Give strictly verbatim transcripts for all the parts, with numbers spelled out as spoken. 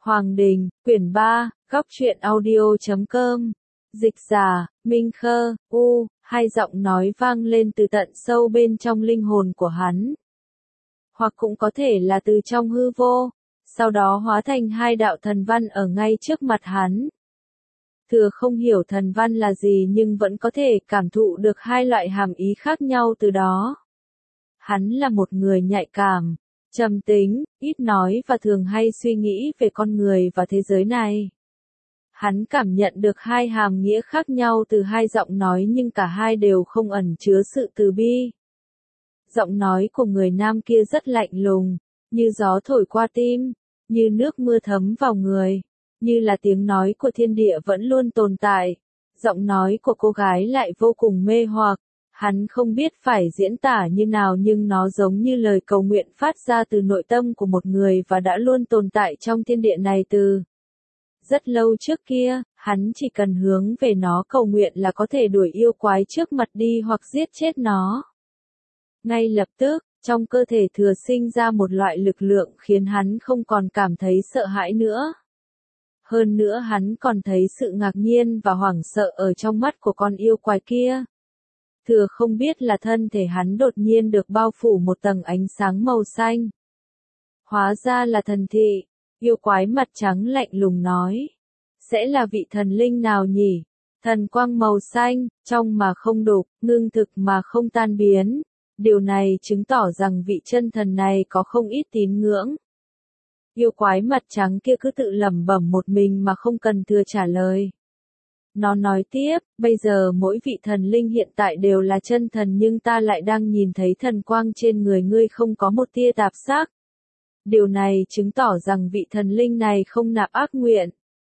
Hoàng Đình, quyển ba, góc truyện audio chấm com. Dịch giả, Minh Khơ, U, hai giọng nói vang lên từ tận sâu bên trong linh hồn của hắn. Hoặc cũng có thể là từ trong hư vô, sau đó hóa thành hai đạo thần văn ở ngay trước mặt hắn. Thừa không hiểu thần văn là gì nhưng vẫn có thể cảm thụ được hai loại hàm ý khác nhau từ đó. Hắn là một người nhạy cảm, trầm tính, ít nói và thường hay suy nghĩ về con người và thế giới này. Hắn cảm nhận được hai hàm nghĩa khác nhau từ hai giọng nói nhưng cả hai đều không ẩn chứa sự từ bi. Giọng nói của người nam kia rất lạnh lùng, như gió thổi qua tim, như nước mưa thấm vào người, như là tiếng nói của thiên địa vẫn luôn tồn tại. Giọng nói của cô gái lại vô cùng mê hoặc. Hắn không biết phải diễn tả như nào nhưng nó giống như lời cầu nguyện phát ra từ nội tâm của một người và đã luôn tồn tại trong thiên địa này từ rất lâu trước kia. Hắn chỉ cần hướng về nó cầu nguyện là có thể đuổi yêu quái trước mặt đi hoặc giết chết nó. Ngay lập tức, trong cơ thể Thừa sinh ra một loại lực lượng khiến hắn không còn cảm thấy sợ hãi nữa. Hơn nữa hắn còn thấy sự ngạc nhiên và hoảng sợ ở trong mắt của con yêu quái kia. Thừa không biết là thân thể hắn đột nhiên được bao phủ một tầng ánh sáng màu xanh. Hóa ra là thần thị, yêu quái mặt trắng lạnh lùng nói. Sẽ là vị thần linh nào nhỉ? Thần quang màu xanh, trong mà không đục, ngưng thực mà không tan biến. Điều này chứng tỏ rằng vị chân thần này có không ít tín ngưỡng. Yêu quái mặt trắng kia cứ tự lẩm bẩm một mình mà không cần Thừa trả lời. Nó nói tiếp, bây giờ mỗi vị thần linh hiện tại đều là chân thần nhưng ta lại đang nhìn thấy thần quang trên người ngươi không có một tia tạp sắc. Điều này chứng tỏ rằng vị thần linh này không nạp ác nguyện.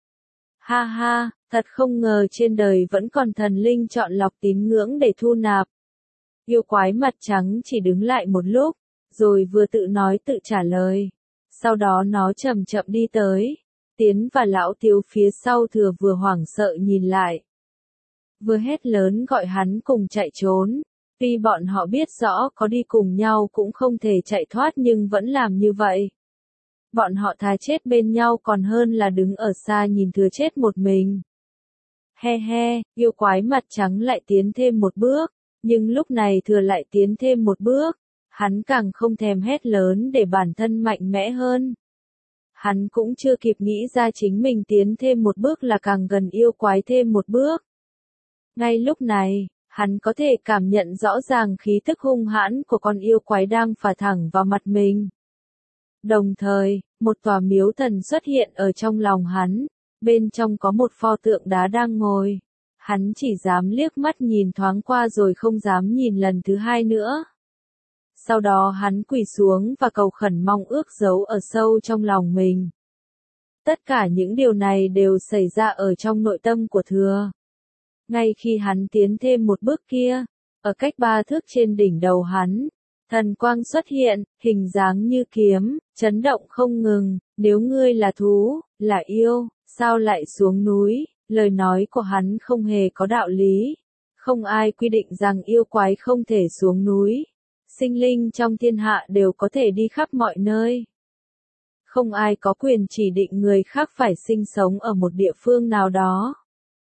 Ha ha, thật không ngờ trên đời vẫn còn thần linh chọn lọc tín ngưỡng để thu nạp. Yêu quái mặt trắng chỉ đứng lại một lúc, rồi vừa tự nói tự trả lời. Sau đó nó chậm chậm đi tới. Tiến và lão thiếu phía sau Thừa vừa hoảng sợ nhìn lại. Vừa hét lớn gọi hắn cùng chạy trốn. Tuy bọn họ biết rõ có đi cùng nhau cũng không thể chạy thoát nhưng vẫn làm như vậy. Bọn họ thà chết bên nhau còn hơn là đứng ở xa nhìn Thừa chết một mình. He he, yêu quái mặt trắng lại tiến thêm một bước. Nhưng lúc này Thừa lại tiến thêm một bước. Hắn càng không thèm hét lớn để bản thân mạnh mẽ hơn. Hắn cũng chưa kịp nghĩ ra chính mình tiến thêm một bước là càng gần yêu quái thêm một bước. Ngay lúc này, hắn có thể cảm nhận rõ ràng khí tức hung hãn của con yêu quái đang phả thẳng vào mặt mình. Đồng thời, một tòa miếu thần xuất hiện ở trong lòng hắn, bên trong có một pho tượng đá đang ngồi. Hắn chỉ dám liếc mắt nhìn thoáng qua rồi không dám nhìn lần thứ hai nữa. Sau đó hắn quỳ xuống và cầu khẩn mong ước giấu ở sâu trong lòng mình. Tất cả những điều này đều xảy ra ở trong nội tâm của Thừa. Ngay khi hắn tiến thêm một bước kia, ở cách ba thước trên đỉnh đầu hắn, thần quang xuất hiện, hình dáng như kiếm, chấn động không ngừng. Nếu ngươi là thú, là yêu, sao lại xuống núi? Lời nói của hắn không hề có đạo lý. Không ai quy định rằng yêu quái không thể xuống núi. Sinh linh trong thiên hạ đều có thể đi khắp mọi nơi. Không ai có quyền chỉ định người khác phải sinh sống ở một địa phương nào đó.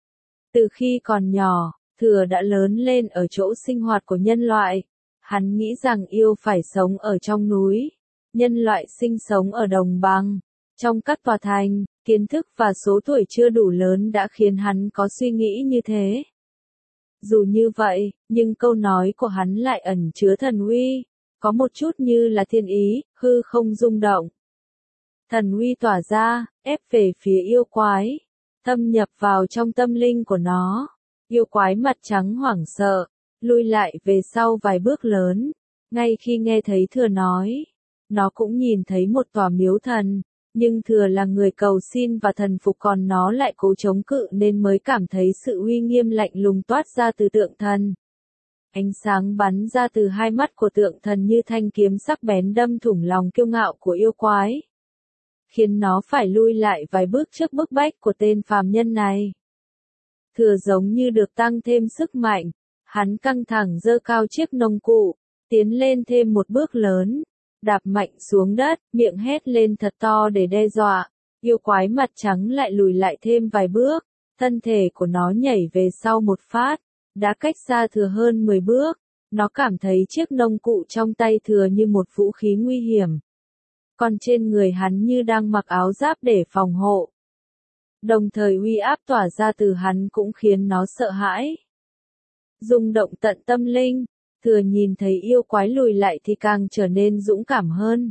Từ khi còn nhỏ, Thừa đã lớn lên ở chỗ sinh hoạt của nhân loại. Hắn nghĩ rằng yêu phải sống ở trong núi. Nhân loại sinh sống ở đồng bằng, trong các tòa thành. Kiến thức và số tuổi chưa đủ lớn đã khiến hắn có suy nghĩ như thế. Dù như vậy, nhưng câu nói của hắn lại ẩn chứa thần uy, có một chút như là thiên ý, hư không rung động. Thần uy tỏa ra, ép về phía yêu quái, thâm nhập vào trong tâm linh của nó. Yêu quái mặt trắng hoảng sợ, lui lại về sau vài bước lớn. Ngay khi nghe thấy Thừa nói, nó cũng nhìn thấy một tòa miếu thần. Nhưng Thừa là người cầu xin và thần phục còn nó lại cố chống cự nên mới cảm thấy sự uy nghiêm lạnh lùng toát ra từ tượng thần. Ánh sáng bắn ra từ hai mắt của tượng thần như thanh kiếm sắc bén đâm thủng lòng kiêu ngạo của yêu quái. Khiến nó phải lui lại vài bước trước bức bách của tên phàm nhân này. Thừa giống như được tăng thêm sức mạnh. Hắn căng thẳng giơ cao chiếc nông cụ, tiến lên thêm một bước lớn. Đạp mạnh xuống đất, miệng hét lên thật to để đe dọa. Yêu quái mặt trắng lại lùi lại thêm vài bước, thân thể của nó nhảy về sau một phát, đã cách xa thừa hơn mười bước, nó cảm thấy chiếc nông cụ trong tay thừa như một vũ khí nguy hiểm. Còn trên người hắn như đang mặc áo giáp để phòng hộ. Đồng thời uy áp tỏa ra từ hắn cũng khiến nó sợ hãi. Rung động tận tâm linh, thừa nhìn thấy yêu quái lùi lại thì càng trở nên dũng cảm hơn.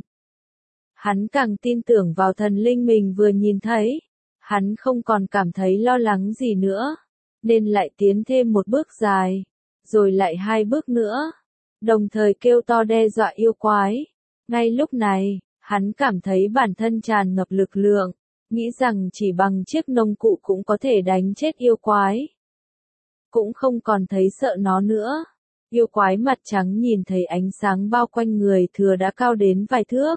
Hắn càng tin tưởng vào thần linh mình vừa nhìn thấy. Hắn không còn cảm thấy lo lắng gì nữa, nên lại tiến thêm một bước dài, rồi lại hai bước nữa, đồng thời kêu to đe dọa yêu quái. Ngay lúc này, hắn cảm thấy bản thân tràn ngập lực lượng, nghĩ rằng chỉ bằng chiếc nông cụ cũng có thể đánh chết yêu quái. Cũng không còn thấy sợ nó nữa. Yêu quái mặt trắng nhìn thấy ánh sáng bao quanh người thừa đã cao đến vài thước.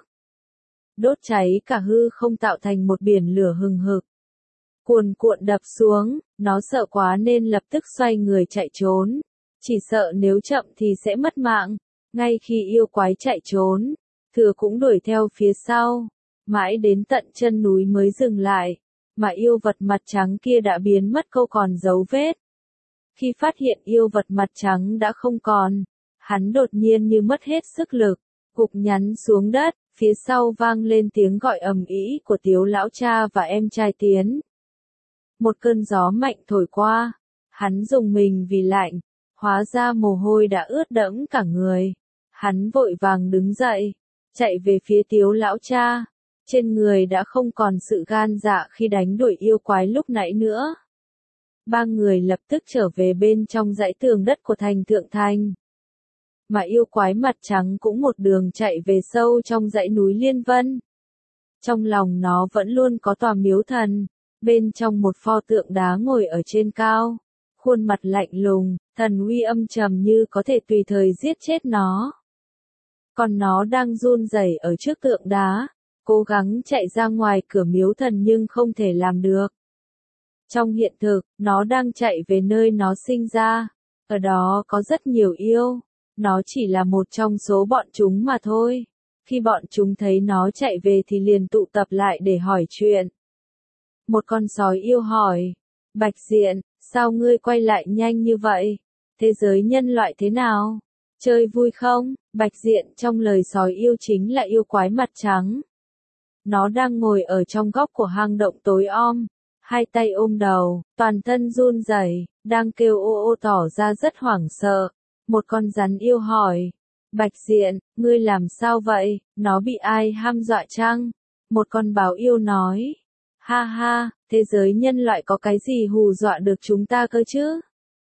Đốt cháy cả hư không tạo thành một biển lửa hừng hực. Cuồn cuộn đập xuống, nó sợ quá nên lập tức xoay người chạy trốn. Chỉ sợ nếu chậm thì sẽ mất mạng. Ngay khi yêu quái chạy trốn, thừa cũng đuổi theo phía sau. Mãi đến tận chân núi mới dừng lại. Mà yêu vật mặt trắng kia đã biến mất không còn dấu vết. Khi phát hiện yêu vật mặt trắng đã không còn, hắn đột nhiên như mất hết sức lực, gục nhắn xuống đất, phía sau vang lên tiếng gọi ầm ĩ của Tiếu lão cha và em trai Tiến. Một cơn gió mạnh thổi qua, hắn rùng mình vì lạnh, hóa ra mồ hôi đã ướt đẫm cả người. Hắn vội vàng đứng dậy, chạy về phía Tiếu lão cha, trên người đã không còn sự gan dạ khi đánh đuổi yêu quái lúc nãy nữa. Ba người lập tức trở về bên trong dãy tường đất của thành Thượng Thành. Mà yêu quái mặt trắng cũng một đường chạy về sâu trong dãy núi Liên Vân. Trong lòng nó vẫn luôn có tòa miếu thần, bên trong một pho tượng đá ngồi ở trên cao, khuôn mặt lạnh lùng, thần uy âm trầm như có thể tùy thời giết chết nó. Còn nó đang run rẩy ở trước tượng đá, cố gắng chạy ra ngoài cửa miếu thần nhưng không thể làm được. Trong hiện thực, nó đang chạy về nơi nó sinh ra, ở đó có rất nhiều yêu, nó chỉ là một trong số bọn chúng mà thôi. Khi bọn chúng thấy nó chạy về thì liền tụ tập lại để hỏi chuyện. Một con sói yêu hỏi, Bạch Diện, sao ngươi quay lại nhanh như vậy? Thế giới nhân loại thế nào? Chơi vui không? Bạch Diện trong lời sói yêu chính là yêu quái mặt trắng. Nó đang ngồi ở trong góc của hang động tối om, hai tay ôm đầu, toàn thân run rẩy, đang kêu ô ô tỏ ra rất hoảng sợ. Một con rắn yêu hỏi, Bạch Diện, ngươi làm sao vậy? Nó bị ai hăm dọa chăng? Một con báo yêu nói, ha ha, thế giới nhân loại có cái gì hù dọa được chúng ta cơ chứ?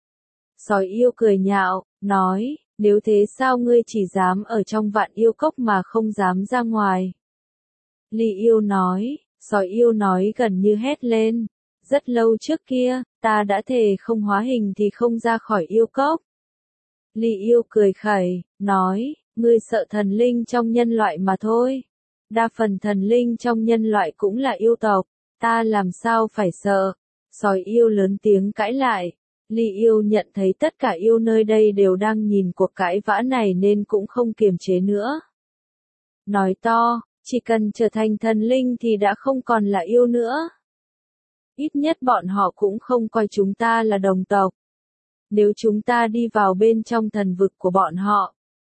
Sói yêu cười nhạo, nói, nếu thế sao ngươi chỉ dám ở trong vạn yêu cốc mà không dám ra ngoài? Ly yêu nói, sói yêu nói gần như hét lên, rất lâu trước kia, ta đã thề không hóa hình thì không ra khỏi yêu cốc. Ly yêu cười khẩy, nói, ngươi sợ thần linh trong nhân loại mà thôi. Đa phần thần linh trong nhân loại cũng là yêu tộc, ta làm sao phải sợ? Sói yêu lớn tiếng cãi lại. Ly yêu nhận thấy tất cả yêu nơi đây đều đang nhìn cuộc cãi vã này nên cũng không kiềm chế nữa. Nói to, chỉ cần trở thành thần linh thì đã không còn là yêu nữa. Ít nhất bọn họ cũng không coi chúng ta là đồng tộc. Nếu chúng ta đi vào bên trong thần vực của bọn họ,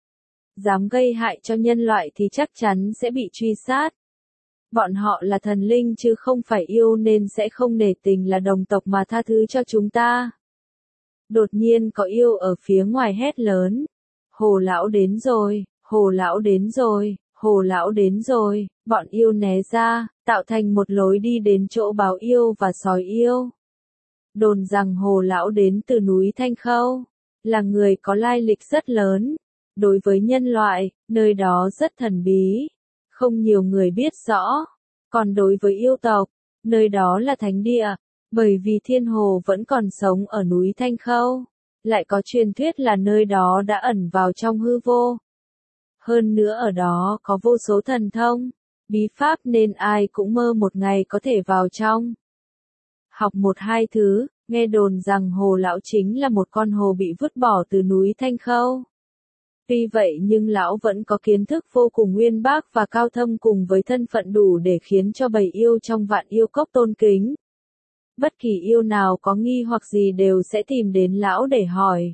dám gây hại cho nhân loại thì chắc chắn sẽ bị truy sát. Bọn họ là thần linh chứ không phải yêu nên sẽ không nể tình là đồng tộc mà tha thứ cho chúng ta. Đột nhiên có yêu ở phía ngoài hét lớn. Hồ lão đến rồi, hồ lão đến rồi, hồ lão đến rồi, bọn yêu né ra, tạo thành một lối đi đến chỗ báo yêu và sói yêu. Đồn rằng hồ lão đến từ núi Thanh Khâu, là người có lai lịch rất lớn. Đối với nhân loại, nơi đó rất thần bí, không nhiều người biết rõ. Còn đối với yêu tộc, nơi đó là thánh địa, bởi vì thiên hồ vẫn còn sống ở núi Thanh Khâu. Lại có truyền thuyết là nơi đó đã ẩn vào trong hư vô. Hơn nữa ở đó có vô số thần thông, bí pháp nên ai cũng mơ một ngày có thể vào trong. Học một hai thứ, nghe đồn rằng hồ lão chính là một con hồ bị vứt bỏ từ núi Thanh Khâu. Tuy vậy nhưng lão vẫn có kiến thức vô cùng uyên bác và cao thâm cùng với thân phận đủ để khiến cho bầy yêu trong Vạn Yêu Cốc tôn kính. Bất kỳ yêu nào có nghi hoặc gì đều sẽ tìm đến lão để hỏi.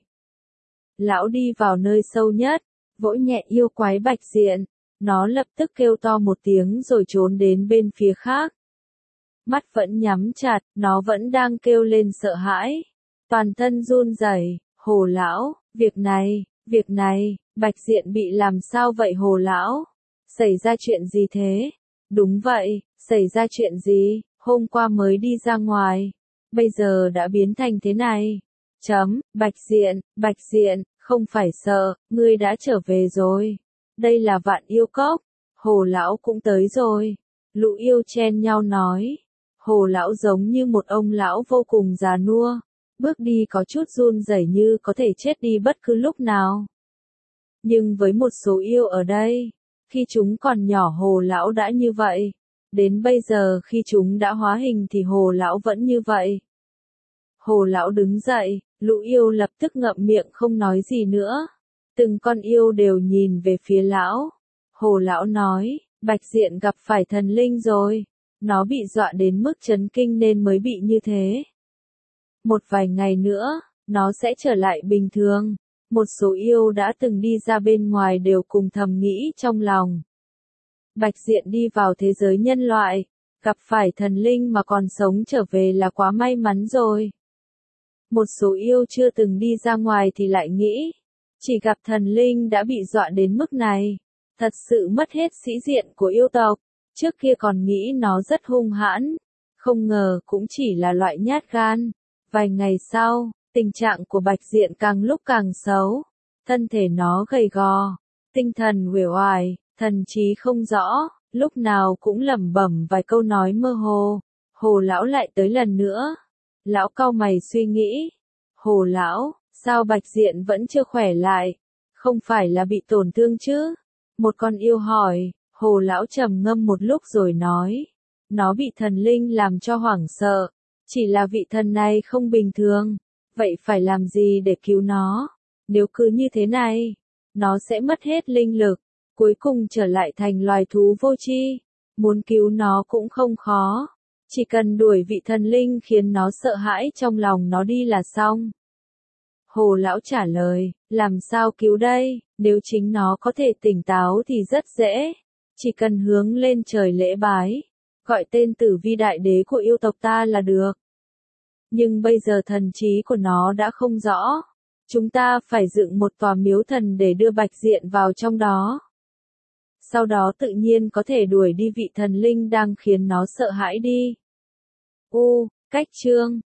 Lão đi vào nơi sâu nhất, vỗ nhẹ yêu quái bạch diện, nó lập tức kêu to một tiếng rồi trốn đến bên phía khác. Mắt vẫn nhắm chặt, nó vẫn đang kêu lên sợ hãi. Toàn thân run rẩy, Hồ lão, việc này, việc này, bạch diện bị làm sao vậy Hồ lão? Xảy ra chuyện gì thế? Đúng vậy, xảy ra chuyện gì? Hôm qua mới đi ra ngoài, bây giờ đã biến thành thế này. Chấm, bạch diện, bạch diện, không phải sợ, ngươi đã trở về rồi. Đây là Vạn Yêu Cốc, Hồ lão cũng tới rồi. Lũ yêu chen nhau nói. Hồ lão giống như một ông lão vô cùng già nua, bước đi có chút run rẩy như có thể chết đi bất cứ lúc nào. Nhưng với một số yêu ở đây, khi chúng còn nhỏ Hồ lão đã như vậy. Đến bây giờ khi chúng đã hóa hình thì Hồ lão vẫn như vậy. Hồ lão đứng dậy, lũ yêu lập tức ngậm miệng không nói gì nữa. Từng con yêu đều nhìn về phía lão. Hồ lão nói, bạch diện gặp phải thần linh rồi. Nó bị dọa đến mức chấn kinh nên mới bị như thế. Một vài ngày nữa, nó sẽ trở lại bình thường. Một số yêu đã từng đi ra bên ngoài đều cùng thầm nghĩ trong lòng. Bạch diện đi vào thế giới nhân loại, gặp phải thần linh mà còn sống trở về là quá may mắn rồi. Một số yêu chưa từng đi ra ngoài thì lại nghĩ, chỉ gặp thần linh đã bị dọa đến mức này, thật sự mất hết sĩ diện của yêu tộc. Trước kia còn nghĩ nó rất hung hãn, không ngờ cũng chỉ là loại nhát gan. Vài ngày sau, tình trạng của bạch diện càng lúc càng xấu, thân thể nó gầy gò, tinh thần uể oải, thần trí không rõ, lúc nào cũng lẩm bẩm vài câu nói mơ hồ. Hồ lão lại tới lần nữa. Lão cau mày suy nghĩ. Hồ lão, sao bạch diện vẫn chưa khỏe lại? Không phải là bị tổn thương chứ? Một con yêu hỏi. Hồ lão trầm ngâm một lúc rồi nói. Nó bị thần linh làm cho hoảng sợ. Chỉ là vị thần này không bình thường. Vậy phải làm gì để cứu nó? Nếu cứ như thế này, nó sẽ mất hết linh lực. Cuối cùng trở lại thành loài thú vô tri. Muốn cứu nó cũng không khó. Chỉ cần đuổi vị thần linh khiến nó sợ hãi trong lòng nó đi là xong. Hồ lão trả lời, làm sao cứu đây? Nếu chính nó có thể tỉnh táo thì rất dễ. Chỉ cần hướng lên trời lễ bái, gọi tên Tử Vi đại đế của yêu tộc ta là được. Nhưng bây giờ thần trí của nó đã không rõ. Chúng ta phải dựng một tòa miếu thần để đưa bạch diện vào trong đó. Sau đó tự nhiên có thể đuổi đi vị thần linh đang khiến nó sợ hãi đi. U, cách chương